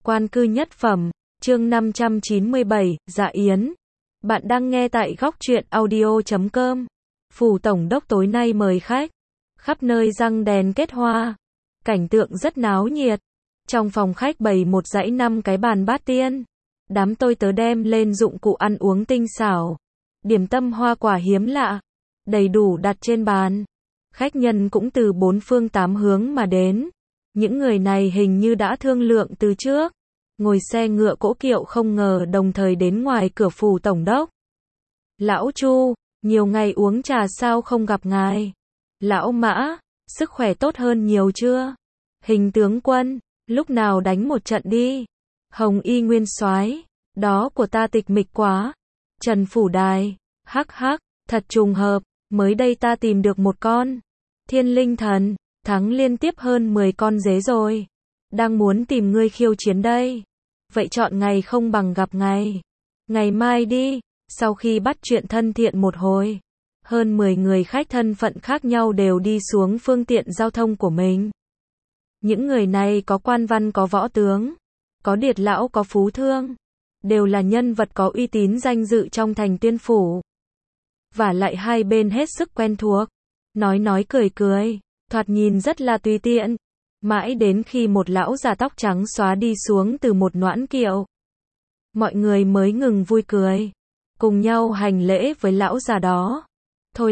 Quan cư nhất phẩm, chương 597, Dạ Yến. Bạn đang nghe tại góc truyện audio.com. Phủ tổng đốc tối nay mời khách. Khắp nơi răng đèn kết hoa. Cảnh tượng rất náo nhiệt. Trong phòng khách bày một dãy 5 cái bàn bát tiên. Đám tôi tớ đem lên dụng cụ ăn uống tinh xảo. Điểm tâm hoa quả hiếm lạ. Đầy đủ đặt trên bàn. Khách nhân cũng từ 4 phương 8 hướng mà đến. Những người này hình như đã thương lượng từ trước. Ngồi xe ngựa cỗ kiệu không ngờ đồng thời đến ngoài cửa phủ tổng đốc. Lão Chu, nhiều ngày uống trà sao không gặp ngài? Lão Mã, sức khỏe tốt hơn nhiều chưa? Hình tướng quân, lúc nào đánh một trận đi? Hồng Y nguyên soái, đó của ta tịch mịch quá. Trần Phủ Đài, hắc hắc, thật trùng hợp, mới đây ta tìm được một con thiên linh thần, thắng liên tiếp hơn 10 con dế rồi. Đang muốn tìm ngươi khiêu chiến đây. Vậy chọn ngày không bằng gặp ngày. Ngày mai đi. Sau khi bắt chuyện thân thiện một hồi, hơn 10 người khách thân phận khác nhau đều đi xuống phương tiện giao thông của mình. Những người này có quan văn có võ tướng, có điệt lão có phú thương, đều là nhân vật có uy tín danh dự trong thành Tuyên phủ. Và lại hai bên hết sức quen thuộc, nói cười cười, thoạt nhìn rất là tùy tiện. Mãi đến khi một lão già tóc trắng xóa đi xuống từ một noãn kiệu, mọi người mới ngừng vui cười, cùng nhau hành lễ với lão già đó. Thôi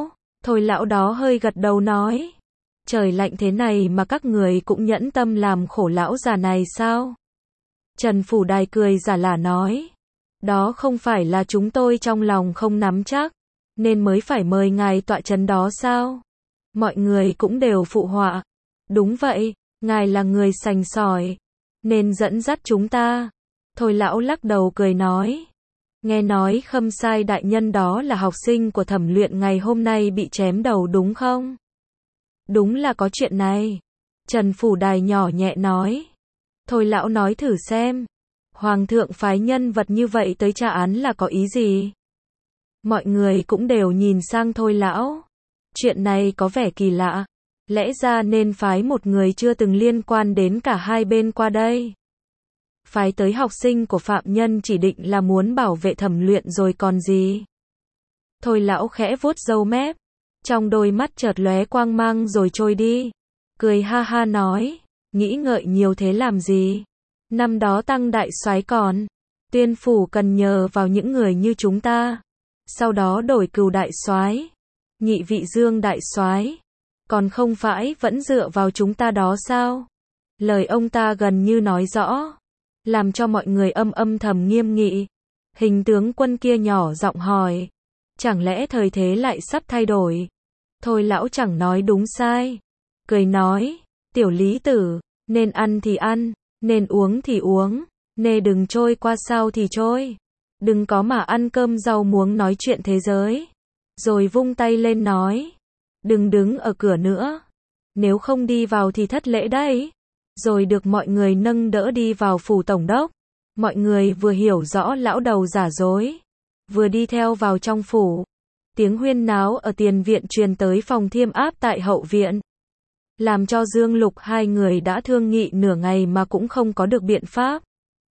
lão đó hơi gật đầu nói, trời lạnh thế này mà các người cũng nhẫn tâm làm khổ lão già này sao? Trần Phủ Đài cười giả lả nói, đó không phải là chúng tôi trong lòng không nắm chắc, nên mới phải mời ngài tọa trấn đó sao? Mọi người cũng đều phụ họa, đúng vậy, ngài là người sành sỏi, nên dẫn dắt chúng ta. Thôi lão lắc đầu cười nói, nghe nói Khâm Sai đại nhân đó là học sinh của Thẩm Luyện ngày hôm nay bị chém đầu đúng không? Đúng là có chuyện này. Trần Phủ Đài nhỏ nhẹ nói. Thôi lão nói thử xem, Hoàng thượng phái nhân vật như vậy tới tra án là có ý gì? Mọi người cũng đều nhìn sang Thôi lão. Chuyện này có vẻ kỳ lạ. Lẽ ra nên phái một người chưa từng liên quan đến cả hai bên qua đây. Phái tới học sinh của phạm nhân chỉ định là muốn bảo vệ Thẩm Luyện rồi còn gì. Thôi lão khẽ vuốt râu mép, trong đôi mắt chợt lóe quang mang rồi trôi đi. Cười ha ha nói, nghĩ ngợi nhiều thế làm gì? Năm đó Tăng đại soái còn, Tuyên phủ cần nhờ vào những người như chúng ta. Sau đó đổi Cừu đại soái, nhị vị Dương đại soái, còn không phải vẫn dựa vào chúng ta đó sao? Lời ông ta gần như nói rõ, làm cho mọi người âm thầm nghiêm nghị. Hình tướng quân kia nhỏ giọng hỏi, chẳng lẽ thời thế lại sắp thay đổi? Thôi lão chẳng nói đúng sai, cười nói, tiểu lý tử, nên ăn thì ăn, nên uống thì uống, nê đừng trôi qua sao thì trôi, đừng có mà ăn cơm rau muống nói chuyện thế giới. Rồi vung tay lên nói, đừng đứng ở cửa nữa, nếu không đi vào thì thất lễ đấy. Rồi được mọi người nâng đỡ đi vào phủ tổng đốc. Mọi người vừa hiểu rõ lão đầu giả dối, vừa đi theo vào trong phủ. Tiếng huyên náo ở tiền viện truyền tới phòng thiêm áp tại hậu viện, làm cho Dương Lục hai người đã thương nghị nửa ngày mà cũng không có được biện pháp,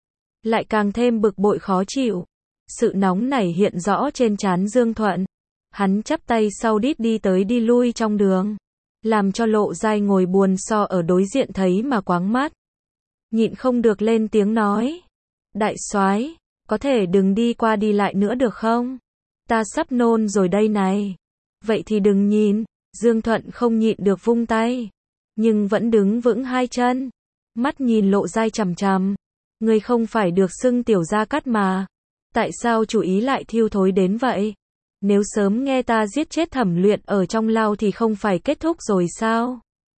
lại càng thêm bực bội khó chịu. Sự nóng nảy hiện rõ trên trán Dương Thuận. Hắn chắp tay sau đít đi tới đi lui trong đường, làm cho Lộ Giai ngồi buồn so ở đối diện thấy mà quáng mắt. Nhịn không được lên tiếng nói, đại soái, có thể đừng đi qua đi lại nữa được không? Ta sắp nôn rồi đây này. Vậy thì đừng nhìn. Dương Thuận không nhịn được vung tay, nhưng vẫn đứng vững hai chân, mắt nhìn Lộ Giai chằm chằm. Ngươi không phải được xưng tiểu gia cát mà, tại sao chủ ý lại thiêu thối đến vậy? Nếu sớm nghe ta giết chết Thẩm Luyện ở trong lao thì không phải kết thúc rồi sao?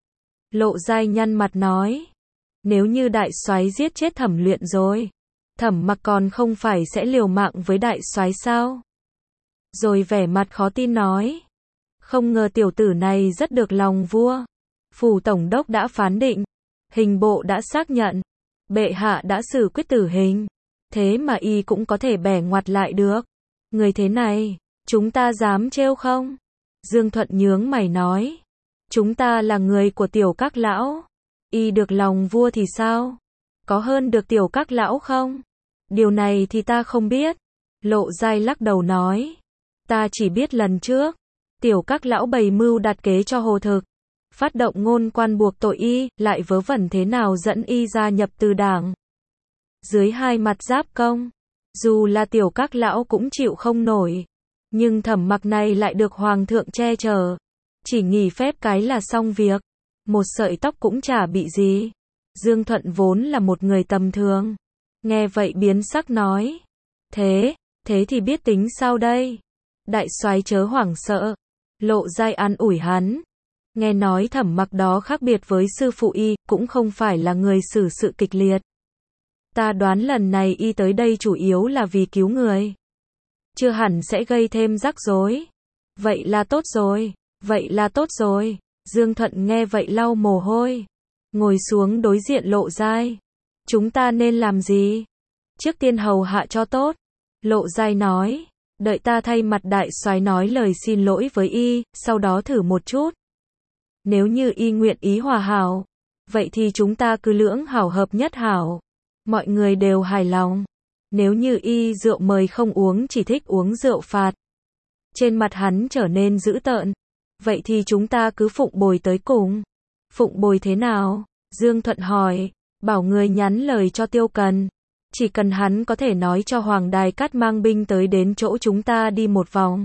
Lộ Giai nhăn mặt nói, nếu như đại soái giết chết Thẩm Luyện rồi, Thẩm Mặc còn không phải sẽ liều mạng với đại soái sao? Rồi vẻ mặt khó tin nói, không ngờ tiểu tử này rất được lòng vua. Phủ tổng đốc đã phán định, hình bộ đã xác nhận, bệ hạ đã xử quyết tử hình, thế mà y cũng có thể bẻ ngoặt lại được. Người thế này, chúng ta dám trêu không? Dương Thuận nhướng mày nói, chúng ta là người của tiểu các lão, y được lòng vua thì sao? có hơn được Tiểu Các lão không? Điều này thì ta không biết. Lộ Giai lắc đầu nói. Ta chỉ biết lần trước, Tiểu Các lão bày mưu đặt kế cho Hồ Thực, phát động ngôn quan buộc tội y, lại vớ vẩn thế nào dẫn y gia nhập Từ đảng. Dưới hai mặt giáp công, dù là Tiểu Các lão cũng chịu không nổi. Nhưng Thẩm Mặc này lại được Hoàng thượng che chở. Chỉ nghỉ phép cái là xong việc. Một sợi tóc cũng chả bị gì. Dương Thuận vốn là một người tầm thường. Nghe vậy biến sắc nói. Thế thì biết tính sao đây? Đại soái chớ hoảng sợ. Lộ Giai an ủi hắn. Nghe nói Thẩm Mặc đó khác biệt với sư phụ y, cũng không phải là người xử sự kịch liệt. Ta đoán lần này y tới đây chủ yếu là vì cứu người. Chưa hẳn sẽ gây thêm rắc rối. Vậy là tốt rồi. Dương Thuận nghe vậy lau mồ hôi. Ngồi xuống đối diện Lộ Giai. Chúng ta nên làm gì? Trước tiên hầu hạ cho tốt. Lộ Giai nói. Đợi ta thay mặt đại soái nói lời xin lỗi với y, sau đó thử một chút. Nếu như y nguyện ý hòa hảo, vậy thì chúng ta cứ lưỡng hảo hợp nhất hảo. Mọi người đều hài lòng. Nếu như y rượu mời không uống, chỉ thích uống rượu phạt. Trên mặt hắn trở nên dữ tợn. Vậy thì chúng ta cứ phụng bồi tới cùng. Phụng bồi thế nào? Dương Thuận hỏi. Bảo người nhắn lời cho Tiêu Cần. Chỉ cần hắn có thể nói cho Hoàng Đài Cát mang binh tới đến chỗ chúng ta đi một vòng.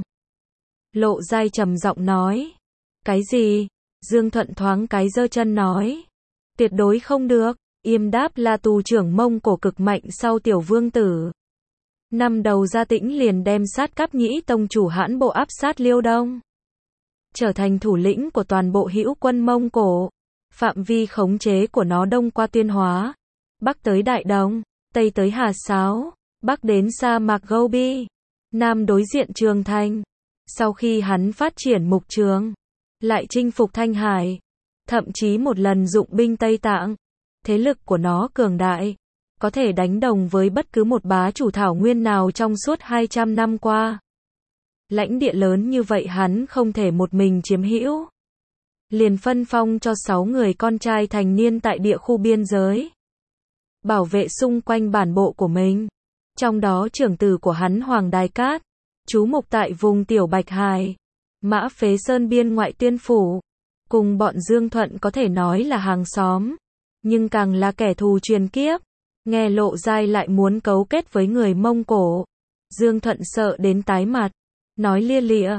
Lộ Giai trầm giọng nói. Cái gì? Dương Thuận thoáng cái giơ chân nói. Tuyệt đối không được. Yêm đáp là tù trưởng Mông Cổ cực mạnh sau Tiểu Vương Tử. Năm đầu ra Tĩnh liền đem sát Cáp Nhĩ tông chủ hãn bộ áp sát Liêu Đông. Trở thành thủ lĩnh của toàn bộ hữu quân Mông Cổ. Phạm vi khống chế của nó đông qua Tuyên Hóa, bắc tới Đại Đồng, tây tới Hà Sáo, bắc đến sa mạc Gobi, nam đối diện Trường Thành. Sau khi hắn phát triển Mục Trường, lại chinh phục Thanh Hải, thậm chí một lần dụng binh Tây Tạng. Thế lực của nó cường đại, có thể đánh đồng với bất cứ một bá chủ thảo nguyên nào trong suốt 200 năm qua. Lãnh địa lớn như vậy hắn không thể một mình chiếm hữu. Liền phân phong cho 6 người con trai thành niên tại địa khu biên giới, bảo vệ xung quanh bản bộ của mình. Trong đó trưởng tử của hắn Hoàng Đài Cát, trú mục tại vùng Tiểu Bạch Hải, Mã Phế Sơn biên ngoại Tuyên Phủ. Cùng bọn Dương Thuận có thể nói là hàng xóm, nhưng càng là kẻ thù truyền kiếp. Nghe Lộ Giai lại muốn cấu kết với người Mông Cổ, Dương Thuận sợ đến tái mặt, nói lia lịa,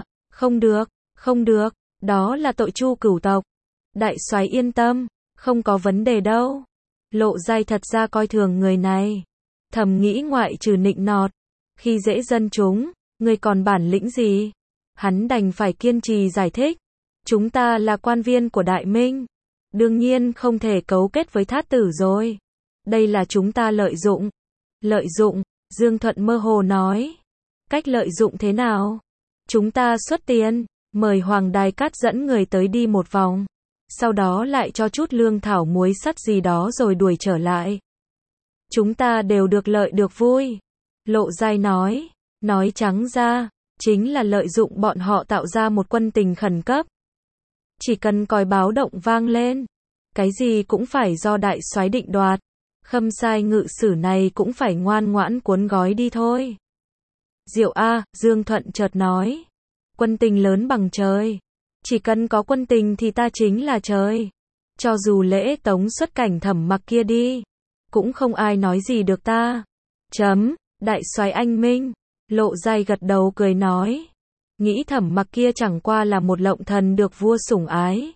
không được, đó là tội Chu cửu tộc. Đại soái yên tâm, không có vấn đề đâu. Lộ Giai thật ra coi thường người này, thầm nghĩ ngoại trừ nịnh nọt, khi dễ dân chúng, người còn bản lĩnh gì? Hắn đành phải kiên trì giải thích, chúng ta là quan viên của Đại Minh, đương nhiên không thể cấu kết với thát tử rồi. Đây là chúng ta lợi dụng. Lợi dụng? Dương Thuận mơ hồ nói. Cách lợi dụng thế nào? Chúng ta xuất tiền, mời Hoàng Đài Cát dẫn người tới đi một vòng, sau đó lại cho chút lương thảo muối sắt gì đó rồi đuổi trở lại. Chúng ta đều được lợi được vui. Lộ Giai nói trắng ra, chính là lợi dụng bọn họ tạo ra một quân tình khẩn cấp. Chỉ cần còi báo động vang lên, cái gì cũng phải do đại soái định đoạt. Khâm sai ngự sử này cũng phải ngoan ngoãn cuốn gói đi thôi. Diệu a, Dương Thuận chợt nói. Quân tình lớn bằng trời. Chỉ cần có quân tình thì ta chính là trời. Cho dù lễ tống xuất cảnh Thẩm Mặc kia đi, cũng không ai nói gì được ta. Đại soái anh minh. Lộ Giai gật đầu cười nói. Nghĩ Thẩm Mặc kia chẳng qua là một lộng thần được vua sủng ái.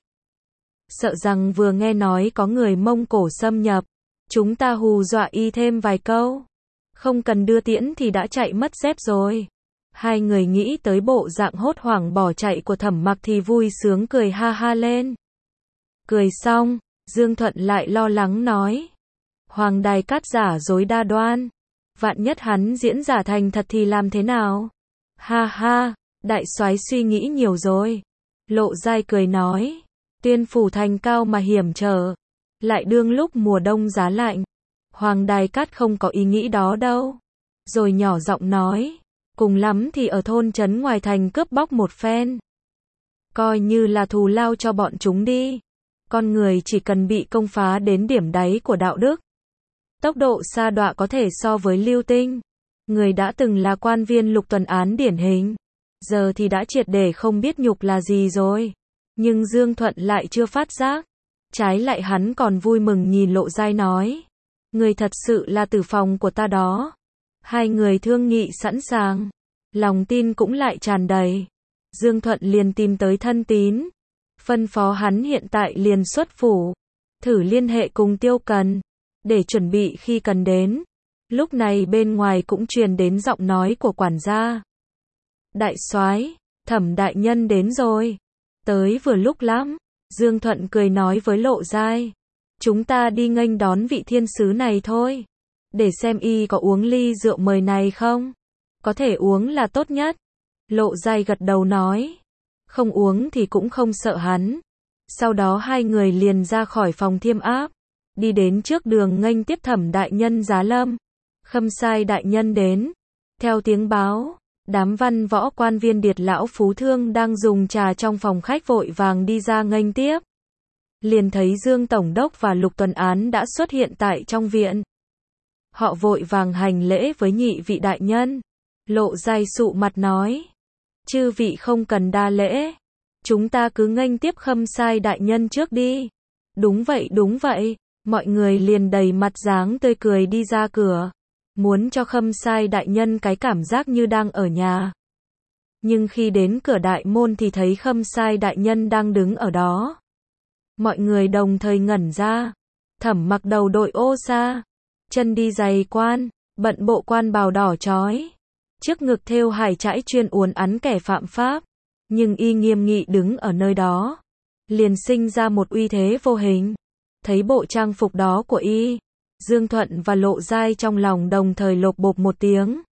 Sợ rằng vừa nghe nói có người Mông Cổ xâm nhập, chúng ta hù dọa y thêm vài câu, không cần đưa tiễn thì đã chạy mất dép rồi. Hai người nghĩ tới bộ dạng hốt hoảng bỏ chạy của Thẩm Mặc thì vui sướng cười ha ha lên. Cười xong, Dương Thuận lại lo lắng nói. Hoàng Đài Cát giả dối đa đoan, vạn nhất hắn diễn giả thành thật thì làm thế nào? Ha ha, đại soái suy nghĩ nhiều rồi. Lộ Giai cười nói. Tuyên Phủ thành cao mà hiểm trở, lại đương lúc mùa đông giá lạnh. Hoàng Đài Cát không có ý nghĩ đó đâu. Rồi nhỏ giọng nói, cùng lắm thì ở thôn trấn ngoài thành cướp bóc một phen, coi như là thù lao cho bọn chúng đi. Con người chỉ cần bị công phá đến điểm đáy của đạo đức, Tốc độ sa đọa có thể so với lưu tinh. Người đã từng là quan viên Lục Tuần Án điển hình, giờ thì đã triệt để không biết nhục là gì rồi. Nhưng Dương Thuận lại chưa phát giác. Trái lại hắn còn vui mừng nhìn Lộ Giai nói. Người thật sự là tử phòng của ta đó. Hai người thương nghị sẵn sàng. Lòng tin cũng lại tràn đầy. Dương Thuận liền tìm tới Thân Tín. Phân phó hắn hiện tại liền xuất phủ. Thử liên hệ cùng Tiêu Cần. Để chuẩn bị khi cần đến. Lúc này bên ngoài cũng truyền đến giọng nói của quản gia. Đại soái, Thẩm đại nhân đến rồi. Tới vừa lúc lắm. Dương Thuận cười nói với Lộ Giai. Chúng ta đi nghênh đón vị thiên sứ này thôi. Để xem y có uống ly rượu mời này không. Có thể uống là tốt nhất. Lộ Giai gật đầu nói. Không uống thì cũng không sợ hắn. Sau đó hai người liền ra khỏi phòng thiêm áp. Đi đến trước đường nghênh tiếp Thẩm đại nhân giá lâm. Khâm sai đại nhân đến. Theo tiếng báo, đám văn võ quan viên điệt lão phú thương đang dùng trà trong phòng khách vội vàng đi ra nghênh tiếp. Liền thấy Dương Tổng đốc và Lục Tuần Án đã xuất hiện tại trong viện. Họ vội vàng hành lễ với nhị vị đại nhân. Lộ Giai sụ mặt nói. Chư vị không cần đa lễ. Chúng ta cứ nghênh tiếp Khâm sai đại nhân trước đi. Đúng vậy đúng vậy. Mọi người liền đầy mặt dáng tươi cười đi ra cửa. Muốn cho Khâm sai đại nhân cái cảm giác như đang ở nhà. Nhưng khi đến cửa đại môn thì thấy Khâm sai đại nhân đang đứng ở đó. Mọi người đồng thời ngẩn ra. Thẩm mặc đầu đội ô sa, chân đi giày quan, bận bộ quan bào đỏ chói. Trước ngực thêu hải trãi chuyên uốn ắn kẻ phạm pháp. Nhưng y nghiêm nghị đứng ở nơi đó. Liền sinh ra một uy thế vô hình. Thấy bộ trang phục đó của y, Dương Thuận và Lộ Giai trong lòng đồng thời lộp bộp một tiếng.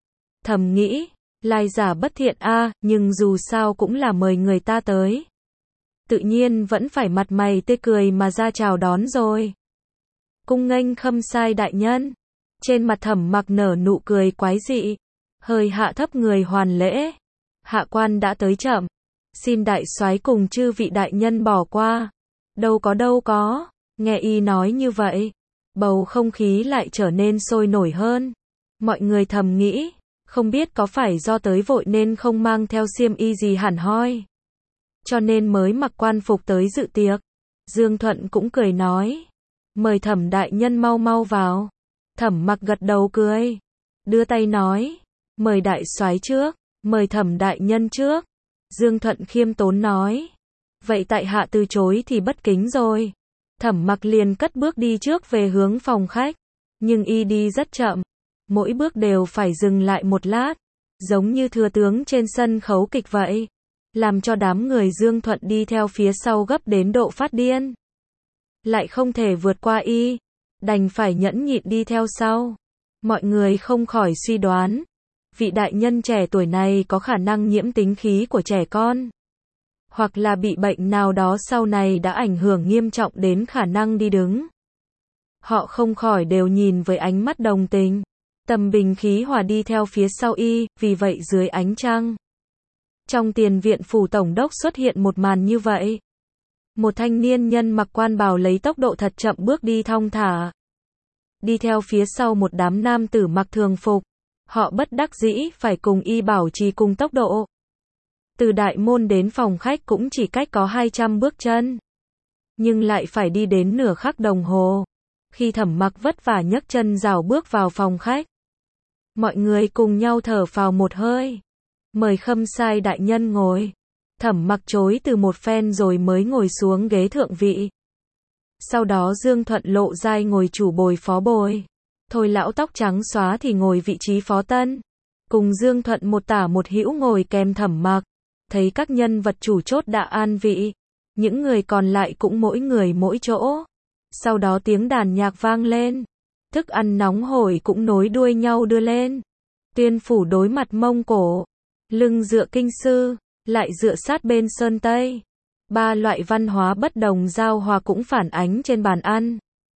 Thầm nghĩ, lai giả bất thiện a, nhưng dù sao cũng là mời người ta tới. Tự nhiên vẫn phải mặt mày tươi cười mà ra chào đón rồi. Cung nghênh Khâm sai đại nhân. Trên mặt Thẩm mặc nở nụ cười quái dị. Hơi hạ thấp người hoàn lễ. Hạ quan đã tới chậm. Xin đại soái cùng chư vị đại nhân bỏ qua. Đâu có. Nghe y nói như vậy. Bầu không khí lại trở nên sôi nổi hơn. Mọi người thầm nghĩ. Không biết có phải do tới vội nên không mang theo xiêm y gì hẳn hoi. Cho nên mới mặc quan phục tới dự tiệc. Dương Thuận cũng cười nói. Mời Thẩm đại nhân mau mau vào. Thẩm mặc gật đầu cười. Đưa tay nói. Mời đại soái trước. Mời Thẩm đại nhân trước. Dương Thuận khiêm tốn nói. Vậy tại hạ từ chối thì bất kính rồi. Thẩm mặc liền cất bước đi trước về hướng phòng khách. Nhưng y đi rất chậm. Mỗi bước đều phải dừng lại một lát. Giống như thừa tướng trên sân khấu kịch vậy. Làm cho đám người Dương Thuận đi theo phía sau gấp đến độ phát điên. Lại không thể vượt qua y. Đành phải nhẫn nhịn đi theo sau. Mọi người không khỏi suy đoán. Vị đại nhân trẻ tuổi này có khả năng nhiễm tính khí của trẻ con. Hoặc là bị bệnh nào đó sau này đã ảnh hưởng nghiêm trọng đến khả năng đi đứng. Họ không khỏi đều nhìn với ánh mắt đồng tình. Tâm bình khí hòa đi theo phía sau y, vì vậy dưới ánh trăng. Trong tiền viện phủ tổng đốc xuất hiện một màn như vậy. Một thanh niên nhân mặc quan bào lấy tốc độ thật chậm bước đi thong thả. Đi theo phía sau một đám nam tử mặc thường phục. Họ bất đắc dĩ phải cùng y bảo trì cùng tốc độ. Từ đại môn đến phòng khách cũng chỉ cách có 200 bước chân. Nhưng lại phải đi đến nửa khắc đồng hồ. Khi Thẩm mặc vất vả nhấc chân rảo bước vào phòng khách. Mọi người cùng nhau thở phào một hơi. Mời Khâm sai đại nhân ngồi. Thẩm mặc chối từ một phen rồi mới ngồi xuống ghế thượng vị. Sau đó Dương Thuận Lộ Giai ngồi chủ bồi phó bồi. Thôi lão tóc trắng xóa thì ngồi vị trí phó tân. Cùng Dương Thuận một tả một hữu ngồi kèm Thẩm mặc. Thấy các nhân vật chủ chốt đã an vị. Những người còn lại cũng mỗi người mỗi chỗ. Sau đó tiếng đàn nhạc vang lên. Thức ăn nóng hổi cũng nối đuôi nhau đưa lên. Tuyên phủ đối mặt Mông Cổ. Lưng dựa Kinh Sư. Lại dựa sát bên Sơn Tây. Ba loại văn hóa bất đồng giao hòa cũng phản ánh trên bàn ăn.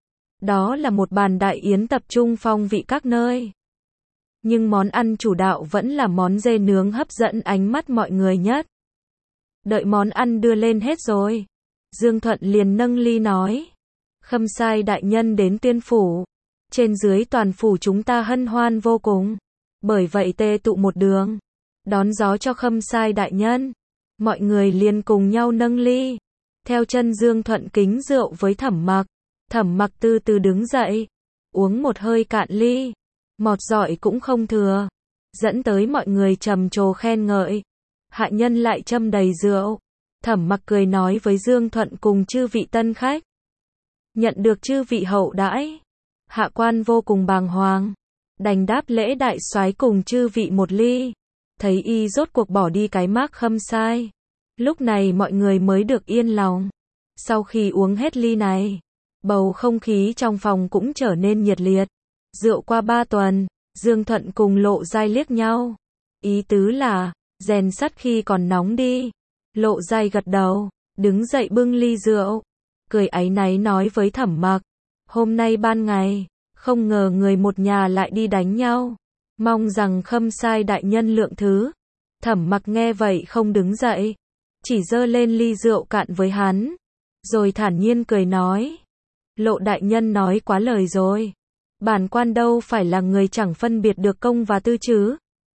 Đó là một bàn đại yến tập trung phong vị các nơi. Nhưng món ăn chủ đạo vẫn là món dê nướng hấp dẫn ánh mắt mọi người nhất. Đợi món ăn đưa lên hết rồi. Dương Thuận liền nâng ly nói. Khâm sai đại nhân đến tuyên phủ. Trên dưới toàn phủ chúng ta hân hoan vô cùng. Bởi vậy tề tụ một đường, đón gió cho Khâm Sai đại nhân. Mọi người liền cùng nhau nâng ly. Theo chân Dương Thuận kính rượu với Thẩm Mặc. Thẩm Mặc từ từ đứng dậy, uống một hơi cạn ly, mọt dọi cũng không thừa, dẫn tới mọi người trầm trồ khen ngợi. Hạ nhân lại châm đầy rượu. Thẩm Mặc cười nói với Dương Thuận cùng chư vị tân khách. Nhận được chư vị hậu đãi, hạ quan vô cùng bàng hoàng, đành đáp lễ đại soái cùng chư vị một ly. Thấy y rốt cuộc bỏ đi cái mác Khâm Sai, lúc này mọi người mới được yên lòng. Sau khi uống hết ly này, bầu không khí trong phòng cũng trở nên nhiệt liệt. Rượu qua 3 tuần, Dương Thuận cùng Lộ Giai liếc nhau. Ý tứ là, rèn sắt khi còn nóng đi. Lộ Giai gật đầu, đứng dậy bưng ly rượu, cười áy náy nói với Thẩm Mặc. Hôm nay ban ngày, không ngờ người một nhà lại đi đánh nhau. Mong rằng Khâm Sai đại nhân lượng thứ. Thẩm Mặc nghe vậy không đứng dậy, chỉ giơ lên ly rượu cạn với hắn, rồi thản nhiên cười nói. Lộ đại nhân nói quá lời rồi. Bản quan đâu phải là người chẳng phân biệt được công và tư chứ.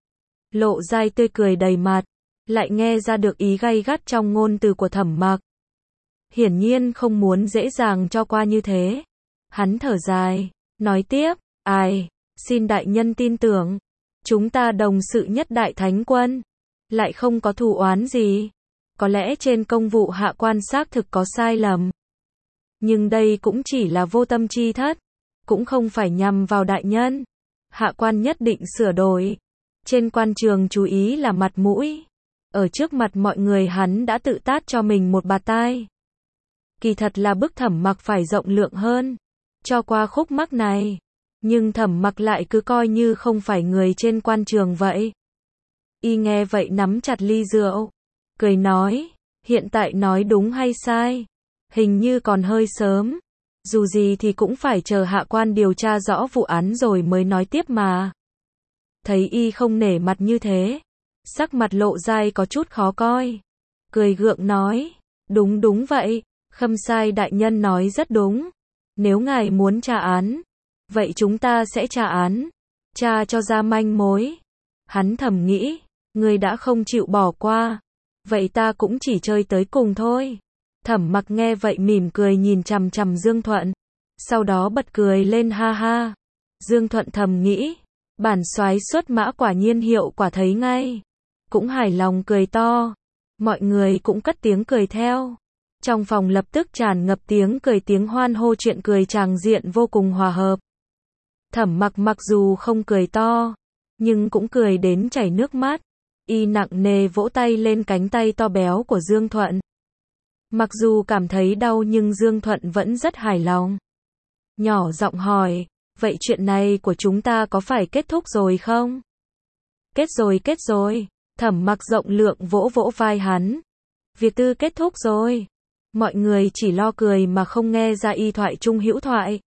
Lộ Giai tươi cười đầy mặt, lại nghe ra được ý gay gắt trong ngôn từ của Thẩm Mặc. Hiển nhiên không muốn dễ dàng cho qua như thế. Hắn thở dài, nói tiếp, ai, xin đại nhân tin tưởng, chúng ta đồng sự nhất đại thánh quân, lại không có thù oán gì. Có lẽ trên công vụ hạ quan xác thực có sai lầm, nhưng đây cũng chỉ là vô tâm chi thất, cũng không phải nhằm vào đại nhân. Hạ quan nhất định sửa đổi. Trên quan trường chú ý là mặt mũi. Ở trước mặt mọi người hắn đã tự tát cho mình một bạt tai. Kỳ thật là bức Thẩm Mặc phải rộng lượng hơn, cho qua khúc mắc này. Nhưng Thẩm Mặc lại cứ coi như không phải người trên quan trường vậy. Y nghe vậy nắm chặt ly rượu, cười nói, hiện tại nói đúng hay sai? Hình như còn hơi sớm. Dù gì thì cũng phải chờ hạ quan điều tra rõ vụ án rồi mới nói tiếp mà. Thấy y không nể mặt như thế, sắc mặt Lộ Giai có chút khó coi. Cười gượng nói, đúng vậy, Khâm Sai đại nhân nói rất đúng. Nếu ngài muốn tra án, vậy chúng ta sẽ tra án, tra cho ra manh mối. Hắn thầm nghĩ, người đã không chịu bỏ qua, vậy ta cũng chỉ chơi tới cùng thôi. Thẩm Mặc nghe vậy mỉm cười nhìn chằm chằm Dương Thuận, sau đó bật cười lên ha ha. Dương Thuận thầm nghĩ, bản soái xuất mã quả nhiên hiệu quả thấy ngay, cũng hài lòng cười to. Mọi người cũng cất tiếng cười theo. Trong phòng lập tức tràn ngập tiếng cười tiếng hoan hô, chuyện cười tràng diện vô cùng hòa hợp. Thẩm Mặc mặc dù không cười to, nhưng cũng cười đến chảy nước mắt. Y nặng nề vỗ tay lên cánh tay to béo của Dương Thuận. Mặc dù cảm thấy đau nhưng Dương Thuận vẫn rất hài lòng. Nhỏ giọng hỏi, vậy chuyện này của chúng ta có phải kết thúc rồi không? Kết rồi. Thẩm Mặc rộng lượng vỗ vỗ vai hắn. Việc tư kết thúc rồi. Mọi người chỉ lo cười mà không nghe ra y thoại chung hữu thoại.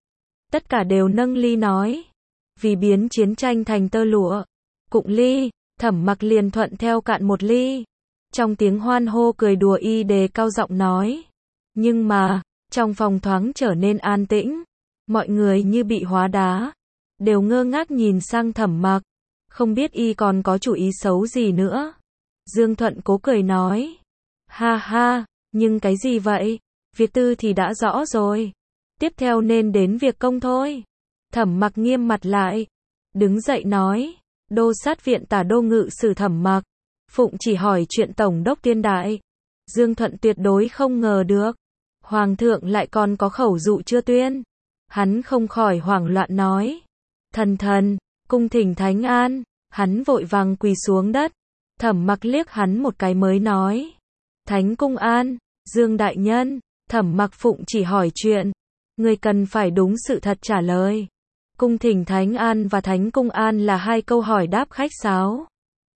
Tất cả đều nâng ly nói, vì biến chiến tranh thành tơ lụa. Cụng ly, Thẩm Mặc liền thuận theo cạn một ly. Trong tiếng hoan hô cười đùa y đề cao giọng nói. Nhưng mà, trong phòng thoáng trở nên an tĩnh. Mọi người như bị hóa đá, đều ngơ ngác nhìn sang Thẩm Mặc, không biết y còn có chủ ý xấu gì nữa. Dương Thuận cố cười nói, ha ha, nhưng cái gì vậy? Việc tư thì đã rõ rồi, tiếp theo nên đến việc công thôi. Thẩm Mặc nghiêm mặt lại, đứng dậy nói, đô sát viện tả đô ngự sử Thẩm Mặc, phụng chỉ hỏi chuyện tổng đốc tiên đại. Dương Thuận tuyệt đối không ngờ được, hoàng thượng lại còn có khẩu dụ chưa tuyên. Hắn không khỏi hoảng loạn nói, thần, cung thỉnh thánh an. Hắn vội vàng quỳ xuống đất. Thẩm Mặc liếc hắn một cái mới nói, thánh cung an, Dương đại nhân. Thẩm Mặc phụng chỉ hỏi chuyện, người cần phải đúng sự thật trả lời. Cung thỉnh thánh an và thánh cung an là hai câu hỏi đáp khách sáo.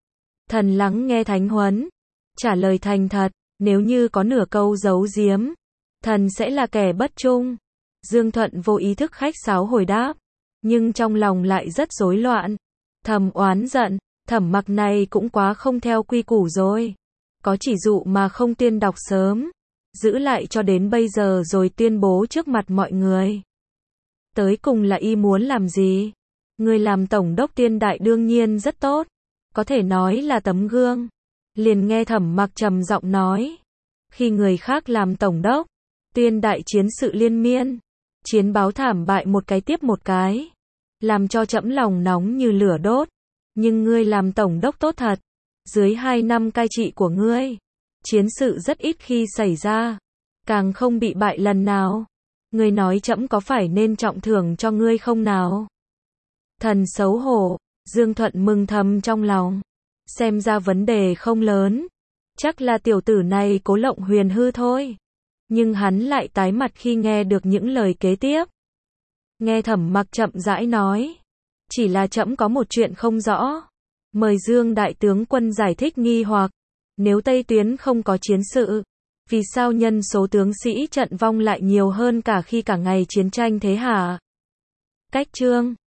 Thần lắng nghe thánh huấn, trả lời thành thật, nếu như có nửa câu giấu giếm, thần sẽ là kẻ bất trung. Dương Thuận vô ý thức khách sáo hồi đáp, nhưng trong lòng lại rất rối loạn, thầm oán giận, Thẩm Mặc này cũng quá không theo quy củ rồi. Có chỉ dụ mà không tuyên đọc sớm, giữ lại cho đến bây giờ rồi tuyên bố trước mặt mọi người. Tới cùng là y muốn làm gì? Ngươi làm tổng đốc Tuyên Đại đương nhiên rất tốt, có thể nói là tấm gương. Liền nghe Thẩm Mặc trầm giọng nói, khi người khác làm tổng đốc, Tuyên Đại chiến sự liên miên, chiến báo thảm bại một cái tiếp một cái, làm cho trẫm lòng nóng như lửa đốt. Nhưng ngươi làm tổng đốc tốt thật, dưới 2 năm cai trị của ngươi, chiến sự rất ít khi xảy ra, càng không bị bại lần nào. Ngươi nói trẫm có phải nên trọng thưởng cho ngươi không nào? Thần xấu hổ, Dương Thuận mừng thầm trong lòng. Xem ra vấn đề không lớn, chắc là tiểu tử này cố lộng huyền hư thôi. Nhưng hắn lại tái mặt khi nghe được những lời kế tiếp. Nghe Thẩm Mặc chậm rãi nói, chỉ là trẫm có một chuyện không rõ, mời Dương đại tướng quân giải thích nghi hoặc. Nếu Tây Tuyến không có chiến sự, vì sao nhân số tướng sĩ trận vong lại nhiều hơn cả khi cả ngày chiến tranh thế hả? Cách chương